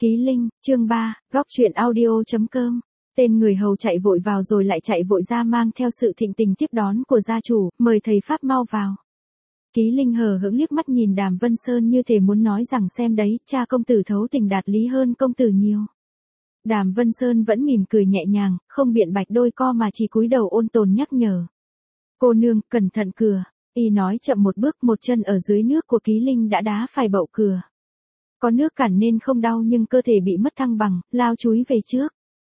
Ký Linh, chương 3, góc truyện audio.com. Tên người hầu chạy vội vào rồi lại chạy vội ra mang theo sự thịnh tình tiếp đón của gia chủ, mời thầy Pháp mau vào. Ký Linh hờ hững liếc mắt nhìn Đàm Vân Sơn như thể muốn nói rằng xem đấy, cha công tử thấu tình đạt lý hơn công tử nhiều. Đàm Vân Sơn vẫn mỉm cười nhẹ nhàng, không biện bạch đôi co mà chỉ cúi đầu ôn tồn nhắc nhở. Cô nương, cẩn thận cửa. Y nói chậm một bước, một chân ở dưới nước của Ký Linh đã đá phải bậu cửa. Có nước cản nên không đau nhưng cơ thể bị mất thăng bằng, lao chúi về trước.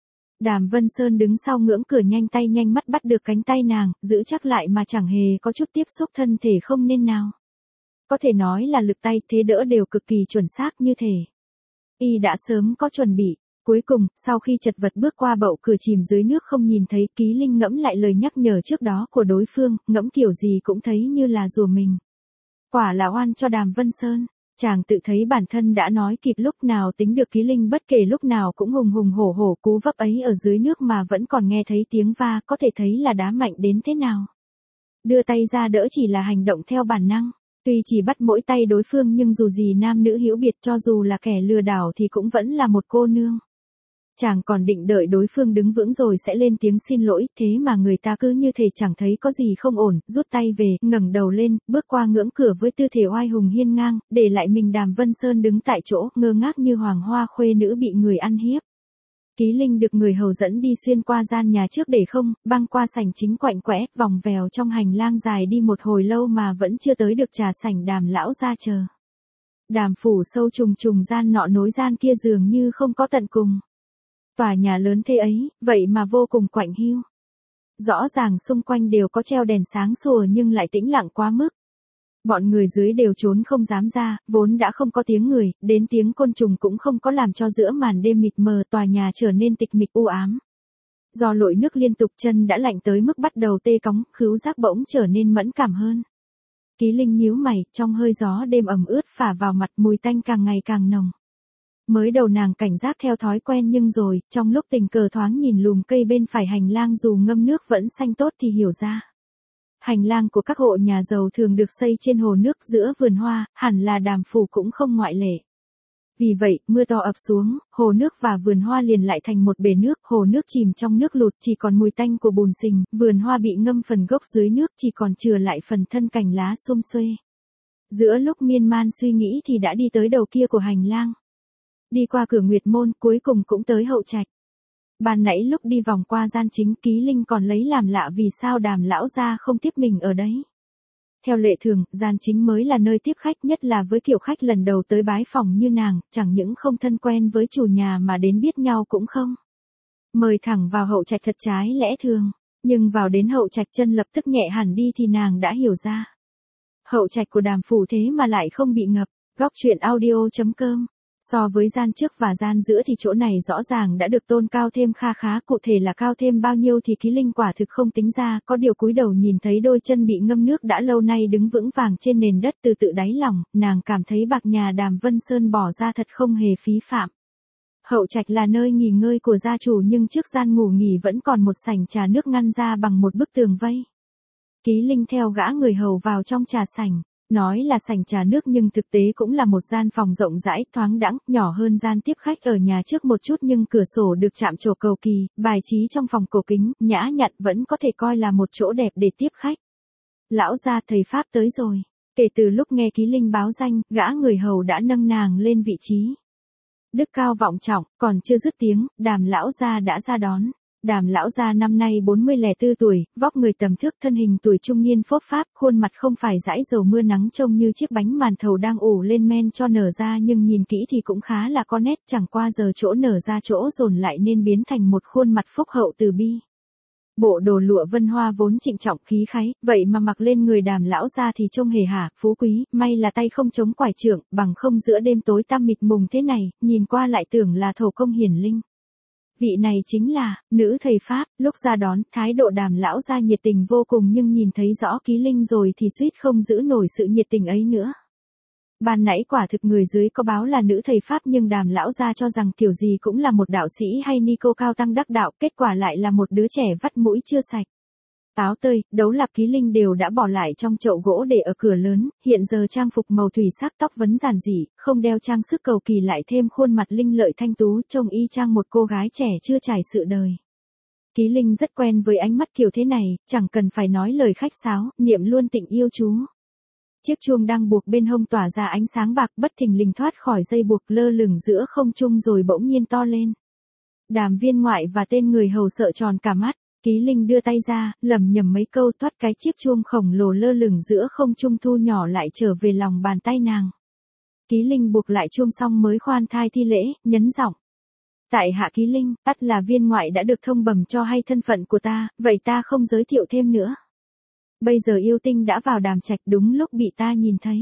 Đàm Vân Sơn đứng sau ngưỡng cửa nhanh tay nhanh mắt bắt được cánh tay nàng, giữ chắc lại mà chẳng hề có chút tiếp xúc thân thể không nên nào. Có thể nói là lực tay thế đỡ đều cực kỳ chuẩn xác như thể. Y đã sớm có chuẩn bị. Cuối cùng, sau khi chật vật bước qua bậu cửa chìm dưới nước không nhìn thấy, Ký Linh ngẫm lại lời nhắc nhở trước đó của đối phương, ngẫm kiểu gì cũng thấy như là rủa mình. Quả là oan cho Đàm Vân Sơn. Chàng tự thấy bản thân đã nói kịp lúc nào tính được Ký Linh bất kể lúc nào cũng hùng hùng hổ hổ cú vấp ấy ở dưới nước mà vẫn còn nghe thấy tiếng va, có thể thấy là đá mạnh đến thế nào. Đưa tay ra đỡ chỉ là hành động theo bản năng, tuy chỉ bắt mỗi tay đối phương nhưng dù gì nam nữ hữu biệt, cho dù là kẻ lừa đảo thì cũng vẫn là một cô nương. Chàng còn định đợi đối phương đứng vững rồi sẽ lên tiếng xin lỗi, thế mà người ta cứ như thể chẳng thấy có gì không ổn, rút tay về, ngẩng đầu lên, bước qua ngưỡng cửa với tư thế oai hùng hiên ngang, để lại mình Đàm Vân Sơn đứng tại chỗ, ngơ ngác như hoàng hoa khuê nữ bị người ăn hiếp. Ký Linh được người hầu dẫn đi xuyên qua gian nhà trước để không, băng qua sảnh chính quạnh quẽ, vòng vèo trong hành lang dài đi một hồi lâu mà vẫn chưa tới được trà sảnh Đàm lão ra chờ. Đàm phủ sâu trùng trùng gian nọ nối gian kia dường như không có tận cùng. Tòa nhà lớn thế ấy, vậy mà vô cùng quạnh hiu. Rõ ràng xung quanh đều có treo đèn sáng sủa nhưng lại tĩnh lặng quá mức. Bọn người dưới đều trốn không dám ra, vốn đã không có tiếng người, đến tiếng côn trùng cũng không có làm cho giữa màn đêm mịt mờ tòa nhà trở nên tịch mịch u ám. Do lội nước liên tục chân đã lạnh tới mức bắt đầu tê cóng, khứu giác bỗng trở nên mẫn cảm hơn. Ký Linh nhíu mày, trong hơi gió đêm ẩm ướt phả vào mặt, mùi tanh càng ngày càng nồng. Mới đầu nàng cảnh giác theo thói quen nhưng rồi, trong lúc tình cờ thoáng nhìn lùm cây bên phải hành lang dù ngâm nước vẫn xanh tốt thì hiểu ra. Hành lang của các hộ nhà giàu thường được xây trên hồ nước giữa vườn hoa, hẳn là Đàm phủ cũng không ngoại lệ. Vì vậy, mưa to ập xuống, hồ nước và vườn hoa liền lại thành một bể nước, hồ nước chìm trong nước lụt chỉ còn mùi tanh của bùn sình, vườn hoa bị ngâm phần gốc dưới nước chỉ còn chừa lại phần thân cành lá xum xuê. Giữa lúc miên man suy nghĩ thì đã đi tới đầu kia của hành lang. Đi qua cửa Nguyệt môn, cuối cùng cũng tới hậu trạch. Ban nãy lúc đi vòng qua gian chính, Ký Linh còn lấy làm lạ vì sao Đàm lão gia không tiếp mình ở đấy. Theo lệ thường, gian chính mới là nơi tiếp khách, nhất là với kiểu khách lần đầu tới bái phòng như nàng, chẳng những không thân quen với chủ nhà mà đến biết nhau cũng không. Mời thẳng vào hậu trạch thật trái lẽ thường, nhưng vào đến hậu trạch chân lập tức nhẹ hẳn đi thì nàng đã hiểu ra. Hậu trạch của Đàm phủ thế mà lại không bị ngập. Góc truyện audio.com. So với gian trước và gian giữa thì chỗ này rõ ràng đã được tôn cao thêm kha khá, cụ thể là cao thêm bao nhiêu thì Ký Linh quả thực không tính ra, có điều cúi đầu nhìn thấy đôi chân bị ngâm nước đã lâu nay đứng vững vàng trên nền đất từ tự đáy lòng, nàng cảm thấy bạc nhà Đàm Vân Sơn bỏ ra thật không hề phí phạm. Hậu trạch là nơi nghỉ ngơi của gia chủ nhưng trước gian ngủ nghỉ vẫn còn một sảnh trà nước ngăn ra bằng một bức tường vây. Ký Linh theo gã người hầu vào trong trà sảnh. Nói là sảnh trà nước nhưng thực tế cũng là một gian phòng rộng rãi, thoáng đãng, nhỏ hơn gian tiếp khách ở nhà trước một chút nhưng cửa sổ được chạm trổ cầu kỳ, bài trí trong phòng cổ kính, nhã nhặn vẫn có thể coi là một chỗ đẹp để tiếp khách. Lão gia thầy Pháp tới rồi. Kể từ lúc nghe Ký Linh báo danh, gã người hầu đã nâng nàng lên vị trí. Đức cao vọng trọng, còn chưa dứt tiếng, Đàm lão gia đã ra đón. Đàm lão gia năm nay 44 tuổi, vóc người tầm thước, thân hình tuổi trung niên phốp pháp, khuôn mặt không phải dãi dầu mưa nắng trông như chiếc bánh màn thầu đang ủ lên men cho nở ra nhưng nhìn kỹ thì cũng khá là có nét, chẳng qua giờ chỗ nở ra chỗ dồn lại nên biến thành một khuôn mặt phúc hậu từ bi. Bộ đồ lụa vân hoa vốn trịnh trọng khí khái, vậy mà mặc lên người Đàm lão gia thì trông hề hả, phú quý, may là tay không chống quải trượng, bằng không giữa đêm tối tăm mịt mùng thế này, nhìn qua lại tưởng là thổ công hiển linh. Vị này chính là nữ thầy Pháp. Lúc ra đón, thái độ Đàm lão gia nhiệt tình vô cùng nhưng nhìn thấy rõ Ký Linh rồi thì suýt không giữ nổi sự nhiệt tình ấy nữa. Ban nãy quả thực người dưới có báo là nữ thầy Pháp nhưng Đàm lão gia cho rằng kiểu gì cũng là một đạo sĩ hay ni cô cao tăng đắc đạo, kết quả lại là một đứa trẻ vắt mũi chưa sạch. Áo tơi, đấu lạp Ký Linh đều đã bỏ lại trong chậu gỗ để ở cửa lớn, hiện giờ trang phục màu thủy sắc, tóc vấn giản dị, không đeo trang sức cầu kỳ, lại thêm khuôn mặt linh lợi thanh tú, trông y chang một cô gái trẻ chưa trải sự đời. Ký Linh rất quen với ánh mắt kiểu thế này, chẳng cần phải nói lời khách sáo, niệm luôn tịnh yêu chú. Chiếc chuông đang buộc bên hông tỏa ra ánh sáng bạc, bất thình lình thoát khỏi dây buộc, lơ lửng giữa không trung rồi bỗng nhiên to lên. Đàm Viên Ngoại và tên người hầu sợ tròn cả mắt. Ký Linh đưa tay ra, lẩm nhẩm mấy câu, thoát cái chiếc chuông khổng lồ lơ lửng giữa không trung thu nhỏ lại trở về lòng bàn tay nàng. Ký Linh buộc lại chuông xong mới khoan thai thi lễ, nhấn giọng. Tại hạ Ký Linh, ắt là Viên Ngoại đã được thông bẩm cho hay thân phận của ta, vậy ta không giới thiệu thêm nữa. Bây giờ yêu tinh đã vào Đàm Trạch, đúng lúc bị ta nhìn thấy.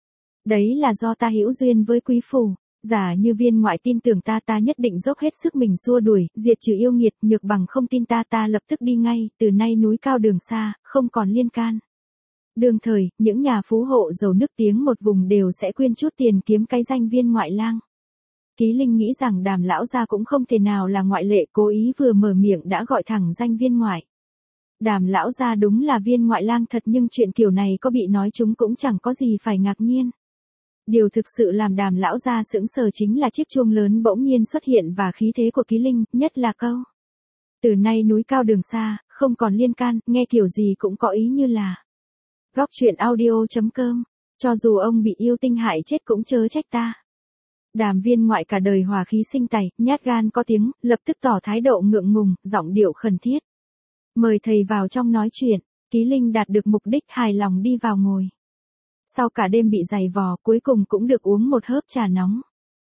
Đấy là do ta hữu duyên với quý phủ. Giả như Viên Ngoại tin tưởng ta, ta nhất định dốc hết sức mình xua đuổi, diệt trừ yêu nghiệt, nhược bằng không tin ta, ta lập tức đi ngay, từ nay núi cao đường xa, không còn liên can. Đương thời, những nhà phú hộ giàu nức tiếng một vùng đều sẽ quyên chút tiền kiếm cái danh Viên Ngoại lang. Ký Linh nghĩ rằng Đàm lão gia cũng không thể nào là ngoại lệ, cố ý vừa mở miệng đã gọi thẳng danh Viên Ngoại. Đàm lão gia đúng là Viên Ngoại lang thật, nhưng chuyện kiểu này có bị nói chúng cũng chẳng có gì phải ngạc nhiên. Điều thực sự làm Đàm lão gia sững sờ chính là chiếc chuông lớn bỗng nhiên xuất hiện và khí thế của Ký Linh, nhất là câu. Từ nay núi cao đường xa, không còn liên can, nghe kiểu gì cũng có ý như là. Góc truyện audio.com, cho dù ông bị yêu tinh hại chết cũng chớ trách ta. Đàm Viên Ngoại cả đời hòa khí sinh tài, nhát gan có tiếng, lập tức tỏ thái độ ngượng ngùng, giọng điệu khẩn thiết. Mời thầy vào trong nói chuyện. Ký Linh đạt được mục đích, hài lòng đi vào ngồi. Sau cả đêm bị giày vò, cuối cùng cũng được uống một hớp trà nóng.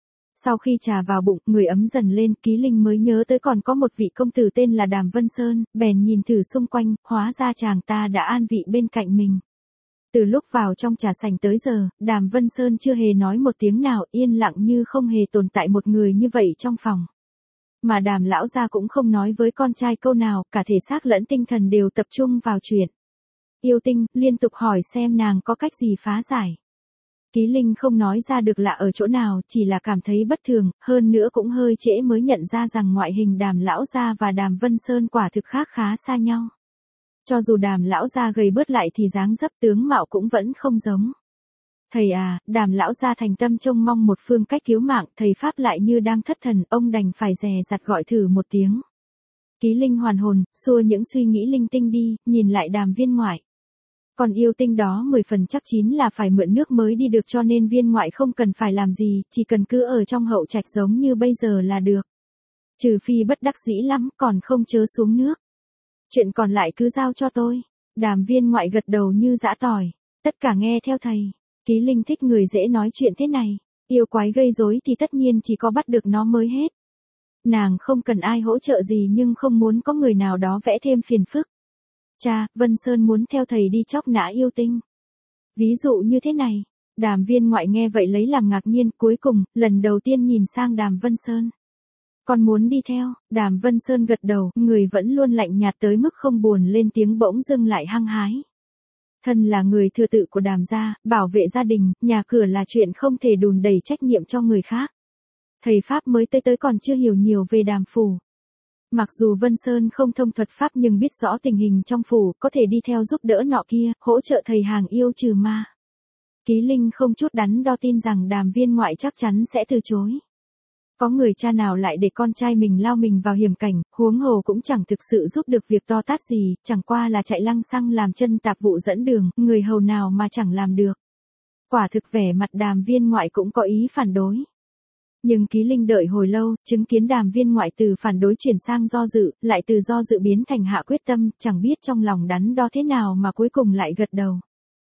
Sau khi trà vào bụng, người ấm dần lên, Ký Linh mới nhớ tới còn có một vị công tử tên là Đàm Vân Sơn, bèn nhìn thử xung quanh, hóa ra chàng ta đã an vị bên cạnh mình. Từ lúc vào trong trà sảnh tới giờ, Đàm Vân Sơn chưa hề nói một tiếng nào, yên lặng như không hề tồn tại một người như vậy trong phòng. Mà Đàm lão gia cũng không nói với con trai câu nào, cả thể xác lẫn tinh thần đều tập trung vào chuyện. Yêu tinh, liên tục hỏi xem nàng có cách gì phá giải. Ký Linh không nói ra được lạ ở chỗ nào, chỉ là cảm thấy bất thường, hơn nữa cũng hơi trễ mới nhận ra rằng ngoại hình Đàm lão gia và Đàm Vân Sơn quả thực khác khá xa nhau. Cho dù Đàm lão gia gầy bớt lại thì dáng dấp tướng mạo cũng vẫn không giống. Thầy à, Đàm lão gia thành tâm trông mong một phương cách cứu mạng, thầy pháp lại như đang thất thần, ông đành phải dè dặt gọi thử một tiếng. Ký Linh hoàn hồn, xua những suy nghĩ linh tinh đi, nhìn lại Đàm Viên Ngoại. Còn yêu tinh đó 10 phần chắc chín là phải mượn nước mới đi được, cho nên Viên Ngoại không cần phải làm gì, chỉ cần cứ ở trong hậu trạch giống như bây giờ là được. Trừ phi bất đắc dĩ lắm, còn không chớ xuống nước. Chuyện còn lại cứ giao cho tôi. Đàm Viên Ngoại gật đầu như giã tỏi. Tất cả nghe theo thầy. Ký Linh thích người dễ nói chuyện thế này. Yêu quái gây rối thì tất nhiên chỉ có bắt được nó mới hết. Nàng không cần ai hỗ trợ gì nhưng không muốn có người nào đó vẽ thêm phiền phức. Cha, Vân Sơn muốn theo thầy đi chóc nã yêu tinh. Ví dụ như thế này. Đàm Viên Ngoại nghe vậy lấy làm ngạc nhiên, cuối cùng, lần đầu tiên nhìn sang Đàm Vân Sơn. Con muốn đi theo. Đàm Vân Sơn gật đầu, người vẫn luôn lạnh nhạt tới mức không buồn lên tiếng bỗng dưng lại hăng hái. Thân là người thừa tự của Đàm gia, bảo vệ gia đình, nhà cửa là chuyện không thể đùn đẩy trách nhiệm cho người khác. Thầy pháp mới tới còn chưa hiểu nhiều về Đàm phủ. Mặc dù Vân Sơn không thông thuật pháp nhưng biết rõ tình hình trong phủ, có thể đi theo giúp đỡ nọ kia, hỗ trợ thầy hàng yêu trừ ma. Ký Linh không chút đắn đo tin rằng Đàm Viên Ngoại chắc chắn sẽ từ chối. Có người cha nào lại để con trai mình lao mình vào hiểm cảnh, huống hồ cũng chẳng thực sự giúp được việc to tát gì, chẳng qua là chạy lăng xăng làm chân tạp vụ dẫn đường, người hầu nào mà chẳng làm được. Quả thực vẻ mặt Đàm Viên Ngoại cũng có ý phản đối. Nhưng Ký Linh đợi hồi lâu, chứng kiến Đàm Viên Ngoại từ phản đối chuyển sang do dự, lại từ do dự biến thành hạ quyết tâm, chẳng biết trong lòng đắn đo thế nào mà cuối cùng lại gật đầu.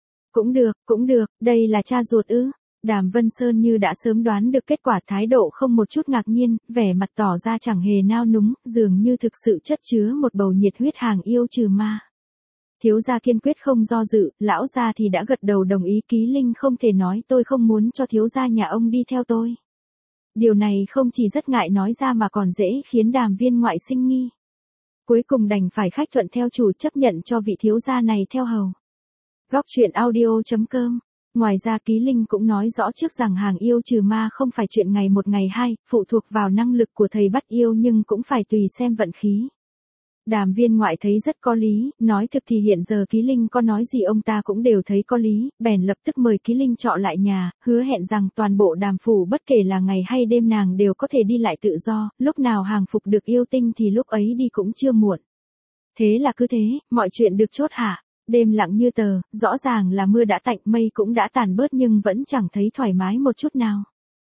Cũng được, đây là cha ruột ư? Đàm Vân Sơn như đã sớm đoán được kết quả, thái độ không một chút ngạc nhiên, vẻ mặt tỏ ra chẳng hề nao núng, dường như thực sự chất chứa một bầu nhiệt huyết hàng yêu trừ ma. Thiếu gia kiên quyết không do dự, lão gia thì đã gật đầu đồng ý. Ký Linh không thể nói tôi không muốn cho thiếu gia nhà ông đi theo tôi. Điều này không chỉ rất ngại nói ra mà còn dễ khiến Đàm Viên Ngoại sinh nghi. Cuối cùng đành phải khách thuận theo chủ, chấp nhận cho vị thiếu gia này theo hầu. Góc truyện audio.com. Ngoài ra Ký Linh cũng nói rõ trước rằng hàng yêu trừ ma không phải chuyện ngày một ngày hai, phụ thuộc vào năng lực của thầy bắt yêu nhưng cũng phải tùy xem vận khí. Đàm viên ngoại thấy rất có lý, nói thực thì hiện giờ Ký Linh có nói gì ông ta cũng đều thấy có lý, bèn lập tức mời Ký Linh trọ lại nhà, hứa hẹn rằng toàn bộ Đàm phủ bất kể là ngày hay đêm nàng đều có thể đi lại tự do, lúc nào hàng phục được yêu tinh thì lúc ấy đi cũng chưa muộn. Thế là cứ thế, mọi chuyện được chốt hạ. Đêm lặng như tờ, rõ ràng là mưa đã tạnh, mây cũng đã tàn bớt nhưng vẫn chẳng thấy thoải mái một chút nào.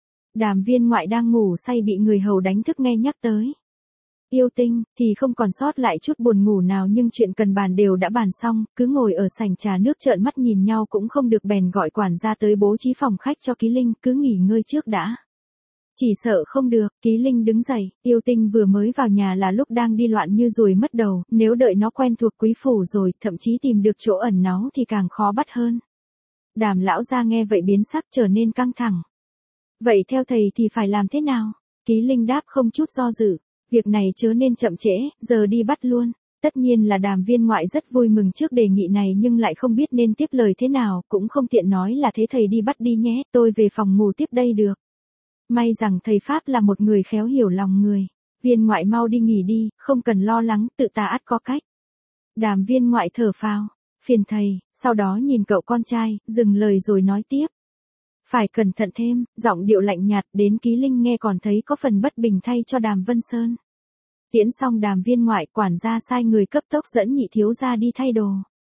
Đàm viên ngoại đang ngủ say bị người hầu đánh thức nghe nhắc tới yêu tinh, thì không còn sót lại chút buồn ngủ nào, nhưng chuyện cần bàn đều đã bàn xong, cứ ngồi ở sảnh trà nước trợn mắt nhìn nhau cũng không được, bèn gọi quản gia tới bố trí phòng khách cho Ký Linh, cứ nghỉ ngơi trước đã. Chỉ sợ không được, Ký Linh đứng dậy, yêu tinh vừa mới vào nhà là lúc đang đi loạn như ruồi mất đầu, nếu đợi nó quen thuộc quý phủ rồi, thậm chí tìm được chỗ ẩn náu thì càng khó bắt hơn. Đàm lão gia nghe vậy biến sắc trở nên căng thẳng. Vậy theo thầy thì phải làm thế nào? Ký Linh đáp không chút do dự. Việc này chớ nên chậm trễ, giờ đi bắt luôn. Tất nhiên là đàm viên ngoại rất vui mừng trước đề nghị này nhưng lại không biết nên tiếp lời thế nào, cũng không tiện nói là thế thầy đi bắt đi nhé, tôi về phòng ngủ tiếp đây được. May rằng thầy Pháp là một người khéo hiểu lòng người. Viên ngoại mau đi nghỉ đi, không cần lo lắng, tự ta ắt có cách. Đàm viên ngoại thở phào, phiền thầy, sau đó nhìn cậu con trai, dừng lời rồi nói tiếp. Phải cẩn thận thêm, giọng điệu lạnh nhạt đến Ký Linh nghe còn thấy có phần bất bình thay cho Đàm Vân Sơn. Tiễn xong đàm viên ngoại, quản gia sai người cấp tốc dẫn nhị thiếu gia đi thay đồ.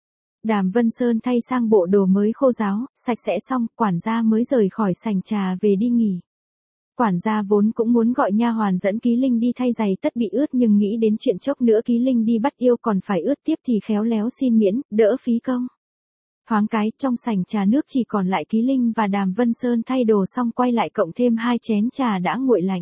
Đàm Vân Sơn thay sang bộ đồ mới khô ráo, sạch sẽ xong, quản gia mới rời khỏi sảnh trà về đi nghỉ. Quản gia vốn cũng muốn gọi nha hoàn dẫn Ký Linh đi thay giày tất bị ướt nhưng nghĩ đến chuyện chốc nữa Ký Linh đi bắt yêu còn phải ướt tiếp thì khéo léo xin miễn, đỡ phí công. Thoáng cái, trong sảnh trà nước chỉ còn lại Ký Linh và Đàm Vân Sơn thay đồ xong quay lại cộng thêm 2 chén trà đã nguội lạnh.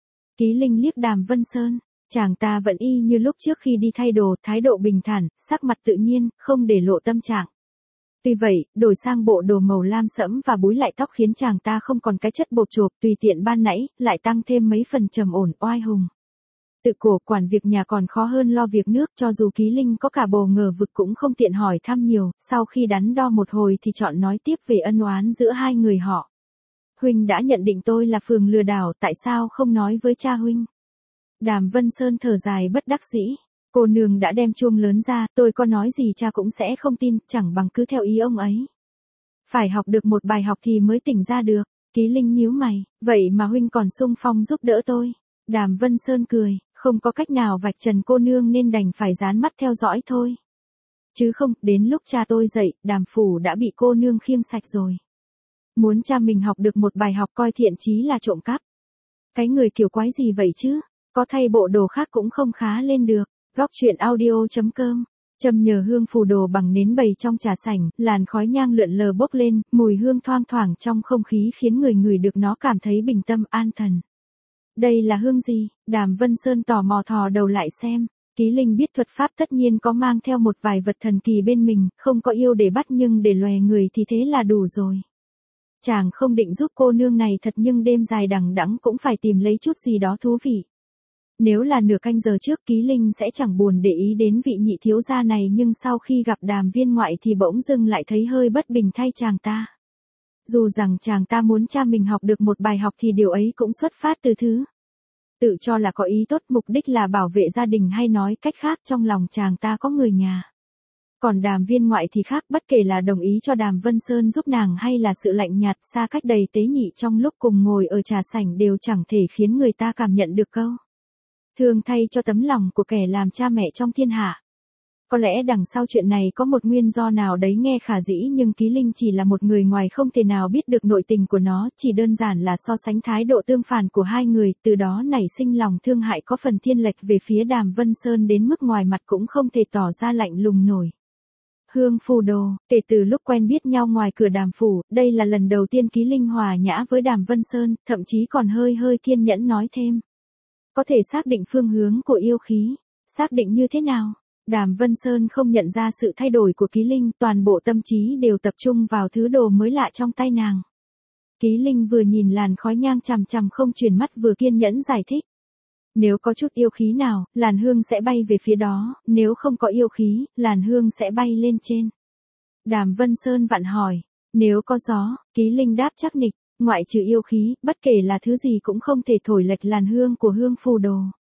Ký Linh liếc Đàm Vân Sơn, chàng ta vẫn y như lúc trước khi đi thay đồ, thái độ bình thản, sắc mặt tự nhiên, không để lộ tâm trạng. Tuy vậy, đổi sang bộ đồ màu lam sẫm và búi lại tóc khiến chàng ta không còn cái chất bột chộp tùy tiện ban nãy, lại tăng thêm mấy phần trầm ổn, oai hùng. Tự cổ quản việc nhà còn khó hơn lo việc nước, cho dù Ký Linh có cả bồ ngờ vực cũng không tiện hỏi thăm nhiều, sau khi đắn đo một hồi thì chọn nói tiếp về ân oán giữa hai người họ. Huynh đã nhận định tôi là phường lừa đảo, tại sao không nói với cha huynh? Đàm Vân Sơn thở dài bất đắc dĩ. Cô nương đã đem chuông lớn ra, tôi có nói gì cha cũng sẽ không tin, chẳng bằng cứ theo ý ông ấy. Phải học được một bài học thì mới tỉnh ra được. Ký Linh nhíu mày, vậy mà huynh còn xung phong giúp đỡ tôi. Đàm Vân Sơn cười, không có cách nào vạch trần cô nương nên đành phải dán mắt theo dõi thôi. Chứ không, đến lúc cha tôi dậy, Đàm phủ đã bị cô nương khiêng sạch rồi. Muốn cha mình học được một bài học coi thiện chí là trộm cắp. Cái người kiểu quái gì vậy chứ? Có thay bộ đồ khác cũng không khá lên được. Góc truyện audio.com. Châm nhờ hương phù đồ bằng nến bày trong trà sảnh, làn khói nhang lượn lờ bốc lên, mùi hương thoang thoảng trong không khí khiến người ngửi được nó cảm thấy bình tâm an thần. Đây là hương gì? Đàm Vân Sơn tò mò thò đầu lại xem. Ký Linh biết thuật pháp tất nhiên có mang theo một vài vật thần kỳ bên mình, không có yêu để bắt nhưng để lòe người thì thế là đủ rồi. Chàng không định giúp cô nương này thật nhưng đêm dài đằng đẵng cũng phải tìm lấy chút gì đó thú vị. Nếu là nửa canh giờ trước Ký Linh sẽ chẳng buồn để ý đến vị nhị thiếu gia này nhưng sau khi gặp Đàm viên ngoại thì bỗng dưng lại thấy hơi bất bình thay chàng ta. Dù rằng chàng ta muốn cha mình học được một bài học thì điều ấy cũng xuất phát từ thứ tự cho là có ý tốt, mục đích là bảo vệ gia đình hay nói cách khác trong lòng chàng ta có người nhà. Còn Đàm viên ngoại thì khác, bất kể là đồng ý cho Đàm Vân Sơn giúp nàng hay là sự lạnh nhạt xa cách đầy tế nhị trong lúc cùng ngồi ở trà sảnh đều chẳng thể khiến người ta cảm nhận được câu thương thay cho tấm lòng của kẻ làm cha mẹ trong thiên hạ. Có lẽ đằng sau chuyện này có một nguyên do nào đấy nghe khả dĩ nhưng Ký Linh chỉ là một người ngoài không thể nào biết được nội tình của nó, chỉ đơn giản là so sánh thái độ tương phản của hai người, từ đó nảy sinh lòng thương hại có phần thiên lệch về phía Đàm Vân Sơn đến mức ngoài mặt cũng không thể tỏ ra lạnh lùng nổi. Hương phù đồ, kể từ lúc quen biết nhau ngoài cửa Đàm phủ, đây là lần đầu tiên Ký Linh hòa nhã với Đàm Vân Sơn, thậm chí còn hơi kiên nhẫn nói thêm. Có thể xác định phương hướng của yêu khí, xác định như thế nào? Đàm Vân Sơn không nhận ra sự thay đổi của Ký Linh, toàn bộ tâm trí đều tập trung vào thứ đồ mới lạ trong tay nàng. Ký Linh vừa nhìn làn khói nhang chằm chằm không chuyển mắt vừa kiên nhẫn giải thích. Nếu có chút yêu khí nào, làn hương sẽ bay về phía đó, nếu không có yêu khí, làn hương sẽ bay lên trên. Đàm Vân Sơn vặn hỏi, nếu có gió, Ký Linh đáp chắc nịch, ngoại trừ yêu khí, bất kể là thứ gì cũng không thể thổi lệch làn hương của hương phù đồ.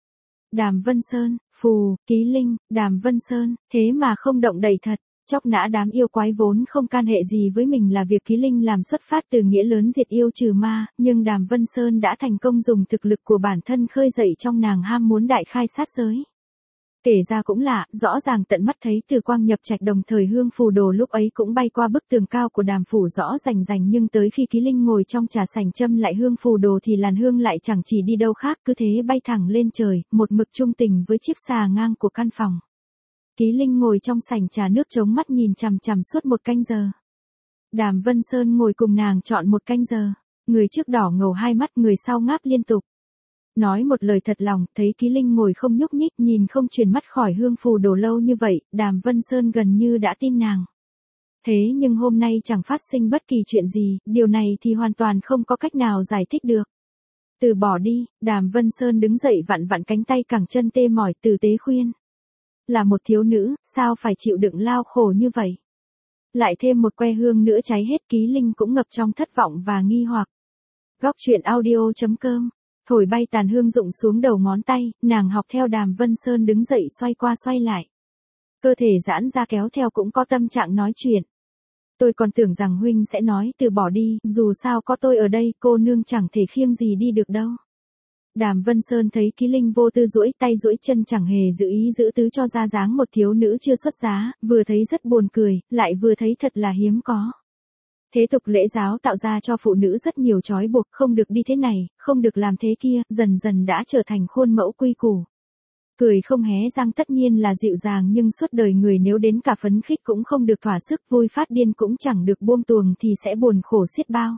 Đàm Vân Sơn, phù, Ký Linh, Đàm Vân Sơn, thế mà không động đậy thật. Chóc nã đám yêu quái vốn không can hệ gì với mình là việc Ký Linh làm xuất phát từ nghĩa lớn diệt yêu trừ ma, nhưng Đàm Vân Sơn đã thành công dùng thực lực của bản thân khơi dậy trong nàng ham muốn đại khai sát giới. Kể ra cũng lạ, rõ ràng tận mắt thấy Từ Quang nhập trạch đồng thời hương phù đồ lúc ấy cũng bay qua bức tường cao của Đàm phủ rõ rành rành, nhưng tới khi Ký Linh ngồi trong trà sảnh châm lại hương phù đồ thì làn hương lại chẳng chỉ đi đâu khác, cứ thế bay thẳng lên trời, một mực trung tình với chiếc xà ngang của căn phòng. Ký Linh ngồi trong sảnh trà nước chống mắt nhìn chằm chằm suốt 1 canh giờ. Đàm Vân Sơn ngồi cùng nàng trọn 1 canh giờ, người trước đỏ ngầu hai mắt, người sau ngáp liên tục. Nói một lời thật lòng, thấy Ký Linh ngồi không nhúc nhích, nhìn không chuyển mắt khỏi hương phù đồ lâu như vậy, Đàm Vân Sơn gần như đã tin nàng. Thế nhưng hôm nay chẳng phát sinh bất kỳ chuyện gì, điều này thì hoàn toàn không có cách nào giải thích được. Từ bỏ đi, Đàm Vân Sơn đứng dậy vặn vặn cánh tay cẳng chân tê mỏi, tử tế khuyên. Là một thiếu nữ, sao phải chịu đựng lao khổ như vậy? Lại thêm một que hương nữa cháy hết, Ký Linh cũng ngập trong thất vọng và nghi hoặc. Góc truyện audio.com. Thổi bay tàn hương rụng xuống đầu ngón tay, nàng học theo Đàm Vân Sơn đứng dậy xoay qua xoay lại. Cơ thể giãn ra kéo theo cũng có tâm trạng nói chuyện. Tôi còn tưởng rằng huynh sẽ nói từ bỏ đi, dù sao có tôi ở đây, cô nương chẳng thể khiêng gì đi được đâu. Đàm Vân Sơn thấy Ký Linh vô tư duỗi tay duỗi chân chẳng hề giữ ý giữ tứ cho ra dáng một thiếu nữ chưa xuất giá, vừa thấy rất buồn cười, lại vừa thấy thật là hiếm có. Thế tục lễ giáo tạo ra cho phụ nữ rất nhiều trói buộc, không được đi thế này, không được làm thế kia, dần dần đã trở thành khuôn mẫu quy củ. Cười không hé răng tất nhiên là dịu dàng, nhưng suốt đời người nếu đến cả phấn khích cũng không được thỏa sức, vui phát điên cũng chẳng được buông tuồng thì sẽ buồn khổ xiết bao.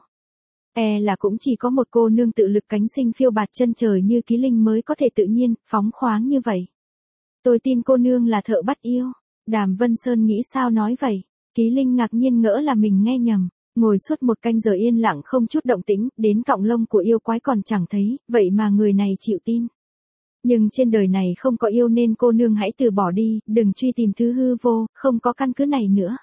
Là cũng chỉ có một cô nương tự lực cánh sinh phiêu bạt chân trời như Ký Linh mới có thể tự nhiên, phóng khoáng như vậy. Tôi tin cô nương là thợ bắt yêu. Đàm Vân Sơn nghĩ sao nói vậy. Ký Linh ngạc nhiên ngỡ là mình nghe nhầm. Ngồi suốt 1 canh giờ yên lặng không chút động tĩnh, đến cọng lông của yêu quái còn chẳng thấy, vậy mà người này chịu tin. Nhưng trên đời này không có yêu nên cô nương hãy từ bỏ đi, đừng truy tìm thứ hư vô, không có căn cứ này nữa.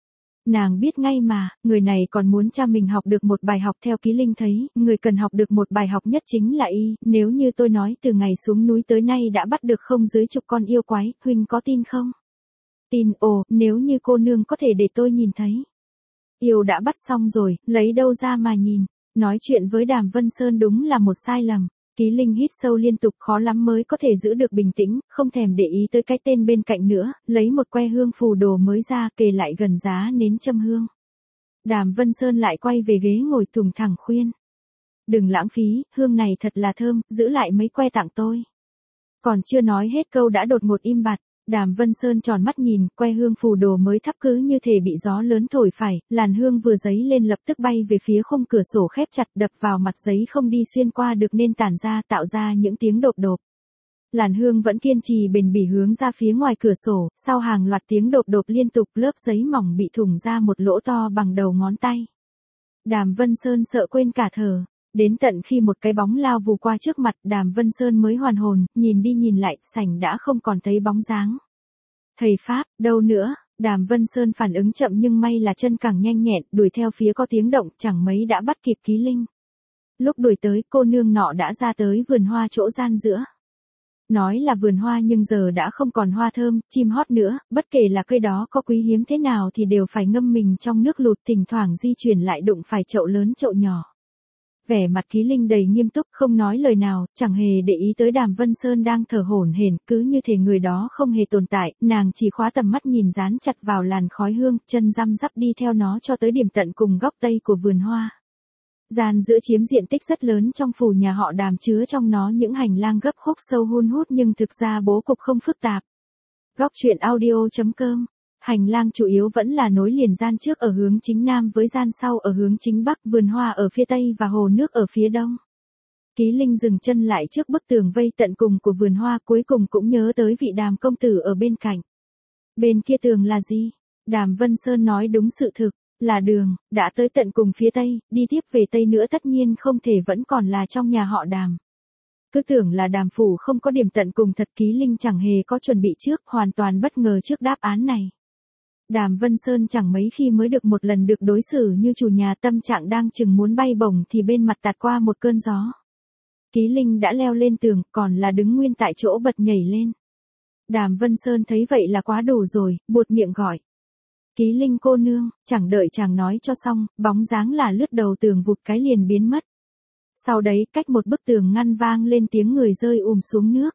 Nàng biết ngay mà, người này còn muốn cha mình học được một bài học. Theo Ký Linh thấy, người cần học được một bài học nhất chính là y, nếu như tôi nói từ ngày xuống núi tới nay đã bắt được không dưới chục con yêu quái, huynh có tin không? Tin, nếu như cô nương có thể để tôi nhìn thấy. Yêu đã bắt xong rồi, lấy đâu ra mà nhìn. Nói chuyện với Đàm Vân Sơn đúng là một sai lầm. Ký Linh hít sâu liên tục, khó lắm mới có thể giữ được bình tĩnh, không thèm để ý tới cái tên bên cạnh nữa, lấy một que hương phù đồ mới ra, kề lại gần giá nến châm hương. Đàm Vân Sơn lại quay về ghế ngồi thùng thẳng khuyên. Đừng lãng phí, hương này thật là thơm, giữ lại mấy que tặng tôi. Còn chưa nói hết câu đã đột ngột im bặt. Đàm Vân Sơn tròn mắt nhìn, que hương phù đồ mới thắp cứ như thể bị gió lớn thổi phải, làn hương vừa dấy lên lập tức bay về phía khung cửa sổ khép chặt, đập vào mặt giấy không đi xuyên qua được nên tản ra, tạo ra những tiếng đột đột. Làn hương vẫn kiên trì bền bỉ hướng ra phía ngoài cửa sổ, sau hàng loạt tiếng đột đột liên tục, lớp giấy mỏng bị thủng ra một lỗ to bằng đầu ngón tay. Đàm Vân Sơn sợ quên cả thở. Đến tận khi một cái bóng lao vù qua trước mặt, Đàm Vân Sơn mới hoàn hồn, nhìn đi nhìn lại, sảnh đã không còn thấy bóng dáng. Thầy Pháp, đâu nữa? Đàm Vân Sơn phản ứng chậm nhưng may là chân càng nhanh nhẹn, đuổi theo phía có tiếng động, chẳng mấy đã bắt kịp Ký Linh. Lúc đuổi tới, cô nương nọ đã ra tới vườn hoa chỗ gian giữa. Nói là vườn hoa nhưng giờ đã không còn hoa thơm, chim hót nữa, bất kể là cây đó có quý hiếm thế nào thì đều phải ngâm mình trong nước lụt, thỉnh thoảng di chuyển lại đụng phải chậu lớn chậu nhỏ. Vẻ mặt Ký Linh đầy nghiêm túc, không nói lời nào, chẳng hề để ý tới Đàm Vân Sơn đang thở hổn hển, cứ như thể người đó không hề tồn tại, nàng chỉ khóa tầm mắt nhìn dán chặt vào làn khói hương, chân răm rắp đi theo nó cho tới điểm tận cùng góc tây của vườn hoa. Gian giữa chiếm diện tích rất lớn trong phủ nhà họ Đàm, chứa trong nó những hành lang gấp khúc sâu hun hút nhưng thực ra bố cục không phức tạp. Góc truyện audio.com. Hành lang chủ yếu vẫn là nối liền gian trước ở hướng chính nam với gian sau ở hướng chính bắc, vườn hoa ở phía tây và hồ nước ở phía đông. Ký Linh dừng chân lại trước bức tường vây tận cùng của vườn hoa, cuối cùng cũng nhớ tới vị Đàm công tử ở bên cạnh. Bên kia tường là gì? Đàm Vân Sơn nói đúng sự thực, là đường, đã tới tận cùng phía tây, đi tiếp về tây nữa tất nhiên không thể vẫn còn là trong nhà họ Đàm. Cứ tưởng là Đàm phủ không có điểm tận cùng thật, Ký Linh chẳng hề có chuẩn bị trước, hoàn toàn bất ngờ trước đáp án này. Đàm Vân Sơn chẳng mấy khi mới được một lần được đối xử như chủ nhà, tâm trạng đang chừng muốn bay bổng thì bên mặt tạt qua một cơn gió. Ký Linh đã leo lên tường, còn là đứng nguyên tại chỗ bật nhảy lên. Đàm Vân Sơn thấy vậy là quá đủ rồi, buột miệng gọi. Ký Linh cô nương, chẳng đợi chàng nói cho xong, bóng dáng là lướt đầu tường vụt cái liền biến mất. Sau đấy, cách một bức tường ngăn vang lên tiếng người rơi xuống nước.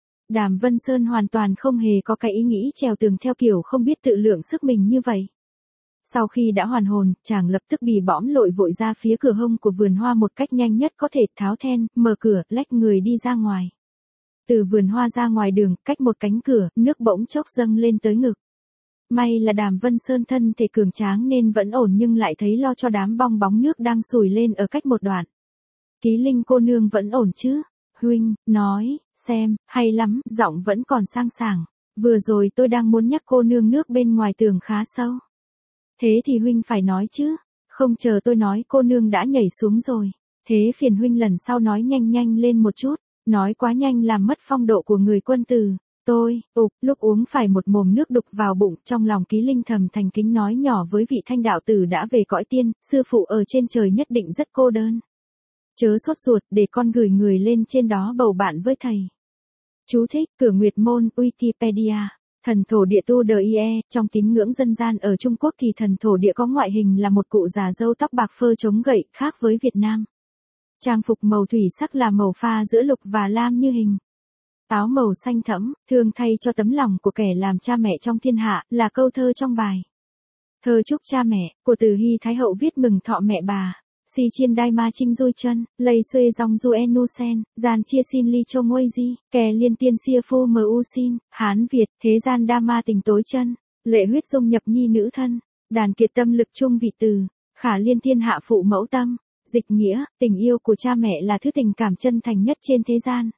Đàm Vân Sơn hoàn toàn không hề có cái ý nghĩ trèo tường theo kiểu không biết tự lượng sức mình như vậy. Sau khi đã hoàn hồn, chàng lập tức bì bõm lội vội ra phía cửa hông của vườn hoa một cách nhanh nhất có thể, tháo then, mở cửa, lách người đi ra ngoài. Từ vườn hoa ra ngoài đường, cách một cánh cửa, nước bỗng chốc dâng lên tới ngực. May là Đàm Vân Sơn thân thể cường tráng nên vẫn ổn nhưng lại thấy lo cho đám bong bóng nước đang sủi lên ở cách một đoạn. Ký Linh cô nương vẫn ổn chứ? Huynh, nói, xem, hay lắm, giọng vẫn còn sang sảng. Vừa rồi tôi đang muốn nhắc cô nương nước bên ngoài tường khá sâu. Thế thì huynh phải nói chứ, không chờ tôi nói cô nương đã nhảy xuống rồi. Thế phiền huynh lần sau nói nhanh nhanh lên một chút, nói quá nhanh làm mất phong độ của người quân tử. Tôi, lúc uống phải một mồm nước đục vào bụng, trong lòng Ký Linh thầm thành kính nói nhỏ với vị thanh đạo tử đã về cõi tiên, sư phụ ở trên trời nhất định rất cô đơn. Chớ sốt ruột, để con gửi người lên trên đó bầu bạn với thầy. Chú thích, cửa Nguyệt Môn, Wikipedia. Thần thổ địa tu đờ ie, trong tín ngưỡng dân gian ở Trung Quốc thì thần thổ địa có ngoại hình là một cụ già râu tóc bạc phơ chống gậy, khác với Việt Nam. Trang phục màu thủy sắc là màu pha giữa lục và lam như hình. Áo màu xanh thẫm, thương thay cho tấm lòng của kẻ làm cha mẹ trong thiên hạ, là câu thơ trong bài. Thơ chúc cha mẹ, của Từ Hy Thái Hậu viết mừng thọ mẹ bà. Si chiên đai ma trinh dôi chân, lây xuê dòng du en nu sen, gian chia xin ly châu ngôi di, kè liên tiên xia phu mờ u xin, Hán Việt, thế gian đa ma tình tối chân, lệ huyết dung nhập nhi nữ thân, đàn kiệt tâm lực chung vị từ, khả liên thiên hạ phụ mẫu tâm, dịch nghĩa, tình yêu của cha mẹ là thứ tình cảm chân thành nhất trên thế gian.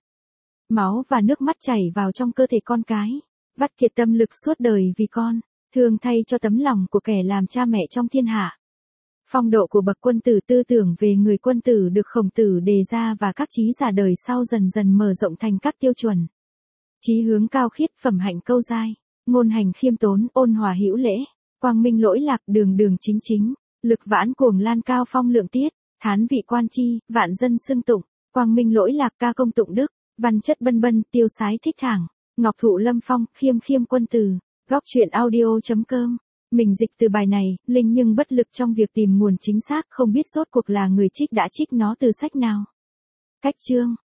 Máu và nước mắt chảy vào trong cơ thể con cái, vắt kiệt tâm lực suốt đời vì con, thương thay cho tấm lòng của kẻ làm cha mẹ trong thiên hạ. Phong độ của bậc quân tử, tư tưởng về người quân tử được Khổng Tử đề ra và các trí giả đời sau dần dần mở rộng thành các tiêu chuẩn. Chí hướng cao khiết, phẩm hạnh câu giai, ngôn hành khiêm tốn, ôn hòa hữu lễ, quang minh lỗi lạc, đường đường chính chính, lực vãn cuồng lan cao phong lượng tiết, thán vị quan chi, vạn dân xưng tụng, quang minh lỗi lạc ca công tụng đức, văn chất bân bân, tiêu sái thích thẳng, ngọc thụ lâm phong, khiêm khiêm quân tử. Góc truyện audio.com. Mình dịch từ bài này, Linh nhưng bất lực trong việc tìm nguồn chính xác, không biết rốt cuộc là người trích đã trích nó từ sách nào. Cách chương